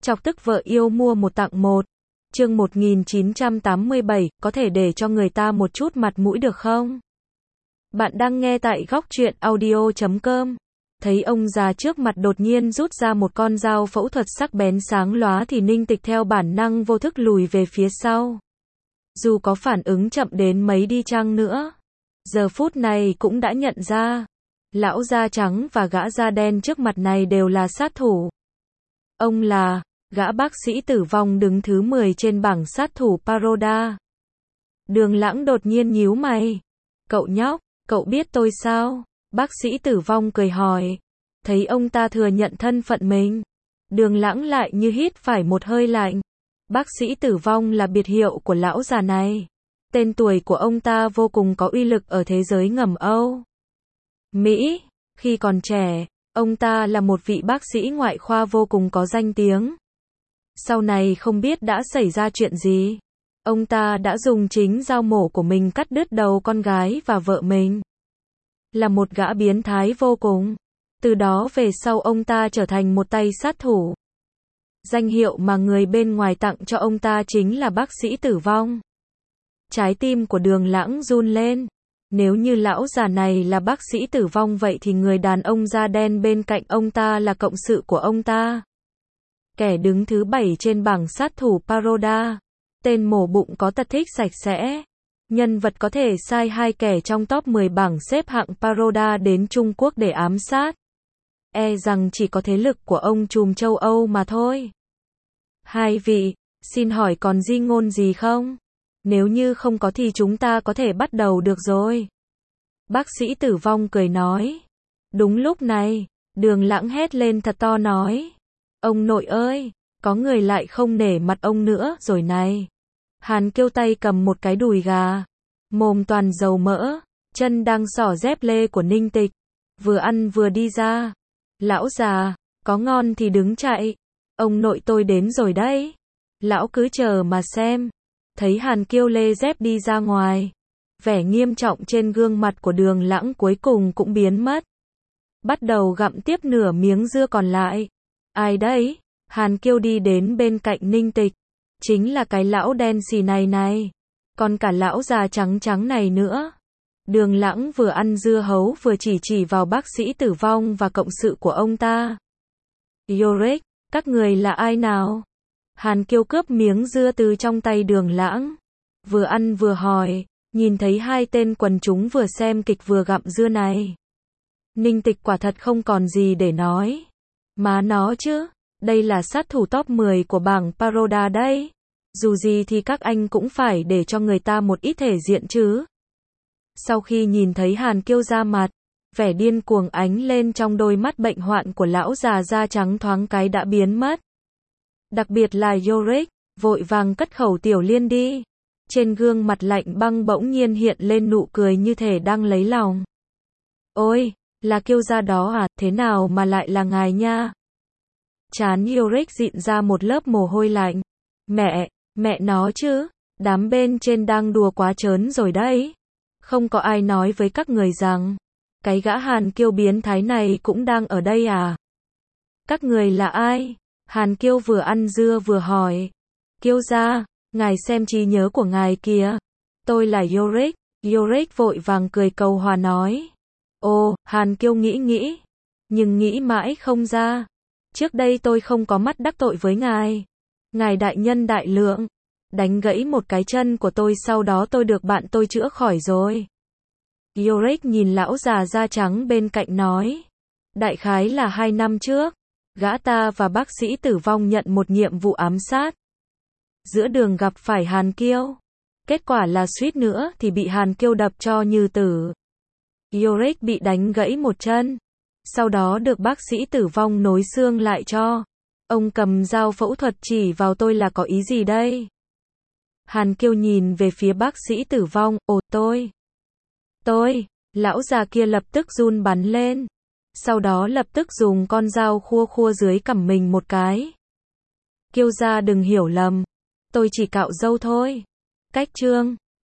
Chọc tức vợ yêu mua một tặng một. Chương 1987, có thể để cho người ta một chút mặt mũi được không? Bạn đang nghe tại góc truyện audio.com. Thấy ông già trước mặt đột nhiên rút ra một con dao phẫu thuật sắc bén sáng lóa thì Ninh Tịch theo bản năng vô thức lùi về phía sau. Dù có phản ứng chậm đến mấy đi chăng nữa, giờ phút này cũng đã nhận ra, lão da trắng và gã da đen trước mặt này đều là sát thủ. Ông là gã bác sĩ tử vong đứng thứ 10 trên bảng sát thủ Paroda. Đường Lãng đột nhiên nhíu mày. Cậu nhóc, cậu biết tôi sao? Bác sĩ tử vong cười hỏi. Thấy ông ta thừa nhận thân phận mình, Đường Lãng lại như hít phải một hơi lạnh. Bác sĩ tử vong là biệt hiệu của lão già này. Tên tuổi của ông ta vô cùng có uy lực ở thế giới ngầm Âu Mỹ. Khi còn trẻ, ông ta là một vị bác sĩ ngoại khoa vô cùng có danh tiếng. Sau này không biết đã xảy ra chuyện gì, ông ta đã dùng chính dao mổ của mình cắt đứt đầu con gái và vợ mình. Là một gã biến thái vô cùng. Từ đó về sau ông ta trở thành một tay sát thủ. Danh hiệu mà người bên ngoài tặng cho ông ta chính là bác sĩ tử vong. Trái tim của Đường Lãng run lên. Nếu như lão già này là bác sĩ tử vong vậy thì người đàn ông da đen bên cạnh ông ta là cộng sự của ông ta. Kẻ đứng thứ 7 trên bảng sát thủ Paroda. Tên mổ bụng có tật thích sạch sẽ. Nhân vật có thể sai hai kẻ trong top 10 bảng xếp hạng Paroda đến Trung Quốc để ám sát. E rằng chỉ có thế lực của ông trùm châu Âu mà thôi. Hai vị, xin hỏi còn di ngôn gì không? Nếu như không có thì chúng ta có thể bắt đầu được rồi. Bác sĩ tử vong cười nói. Đúng lúc này, Đường Lãng hét lên thật to nói. Ông nội ơi, có người lại không nể mặt ông nữa rồi này. Hàn Kiêu tay cầm một cái đùi gà, mồm toàn dầu mỡ, chân đang xỏ dép lê của Ninh Tịch, vừa ăn vừa đi ra. Lão già, có ngon thì đứng chạy. Ông nội tôi đến rồi đấy. Lão cứ chờ mà xem. Thấy Hàn Kiêu lê dép đi ra ngoài, vẻ nghiêm trọng trên gương mặt của Đường Lãng cuối cùng cũng biến mất. Bắt đầu gặm tiếp nửa miếng dưa còn lại. Ai đấy? Hàn Kiêu đi đến bên cạnh Ninh Tịch. Chính là cái lão đen xì này này. Còn cả lão già trắng trắng này nữa. Đường Lãng vừa ăn dưa hấu vừa chỉ vào bác sĩ tử vong và cộng sự của ông ta. Yorick, các người là ai nào? Hàn Kiêu cướp miếng dưa từ trong tay Đường Lãng. Vừa ăn vừa hỏi, nhìn thấy hai tên quần chúng vừa xem kịch vừa gặm dưa này. Ninh Tịch quả thật không còn gì để nói. Má nó chứ, đây là sát thủ top 10 của bảng Paroda đấy. Dù gì thì các anh cũng phải để cho người ta một ít thể diện chứ. Sau khi nhìn thấy Hàn Kiêu ra mặt, vẻ điên cuồng ánh lên trong đôi mắt bệnh hoạn của lão già da trắng thoáng cái đã biến mất. Đặc biệt là Yorick, vội vàng cất khẩu tiểu liên đi. Trên gương mặt lạnh băng bỗng nhiên hiện lên nụ cười như thể đang lấy lòng. Ôi, là Kiêu gia đó à, thế nào mà lại là ngài nha? Trán Yorick dịn ra một lớp mồ hôi lạnh. Mẹ nó chứ, đám bên trên đang đùa quá trớn rồi đấy. Không có ai nói với các người rằng, cái gã Hàn Kiêu biến thái này cũng đang ở đây à? Các người là ai? Hàn Kiêu vừa ăn dưa vừa hỏi. Kiêu gia, ngài xem trí nhớ của ngài kìa. Tôi là Yorick. Yorick vội vàng cười cầu hòa nói. Ồ, Hàn Kiêu nghĩ, nhưng nghĩ mãi không ra. Trước đây tôi không có mắt đắc tội với ngài. Ngài đại nhân đại lượng, đánh gãy một cái chân của tôi sau đó tôi được bạn tôi chữa khỏi rồi. Yorick nhìn lão già da trắng bên cạnh nói. Đại khái là 2 năm trước, gã ta và bác sĩ tử vong nhận một nhiệm vụ ám sát. Giữa đường gặp phải Hàn Kiêu. Kết quả là suýt nữa thì bị Hàn Kiêu đập cho như tử. Yorick bị đánh gãy một chân. Sau đó được bác sĩ tử vong nối xương lại cho. Ông cầm dao phẫu thuật chỉ vào tôi là có ý gì đây? Hàn Kiêu nhìn về phía bác sĩ tử vong. Ồ, tôi, lão già kia lập tức run bắn lên. Sau đó lập tức dùng con dao khua dưới cằm mình một cái. Kiêu gia đừng hiểu lầm. Tôi chỉ cạo râu thôi. Cách chương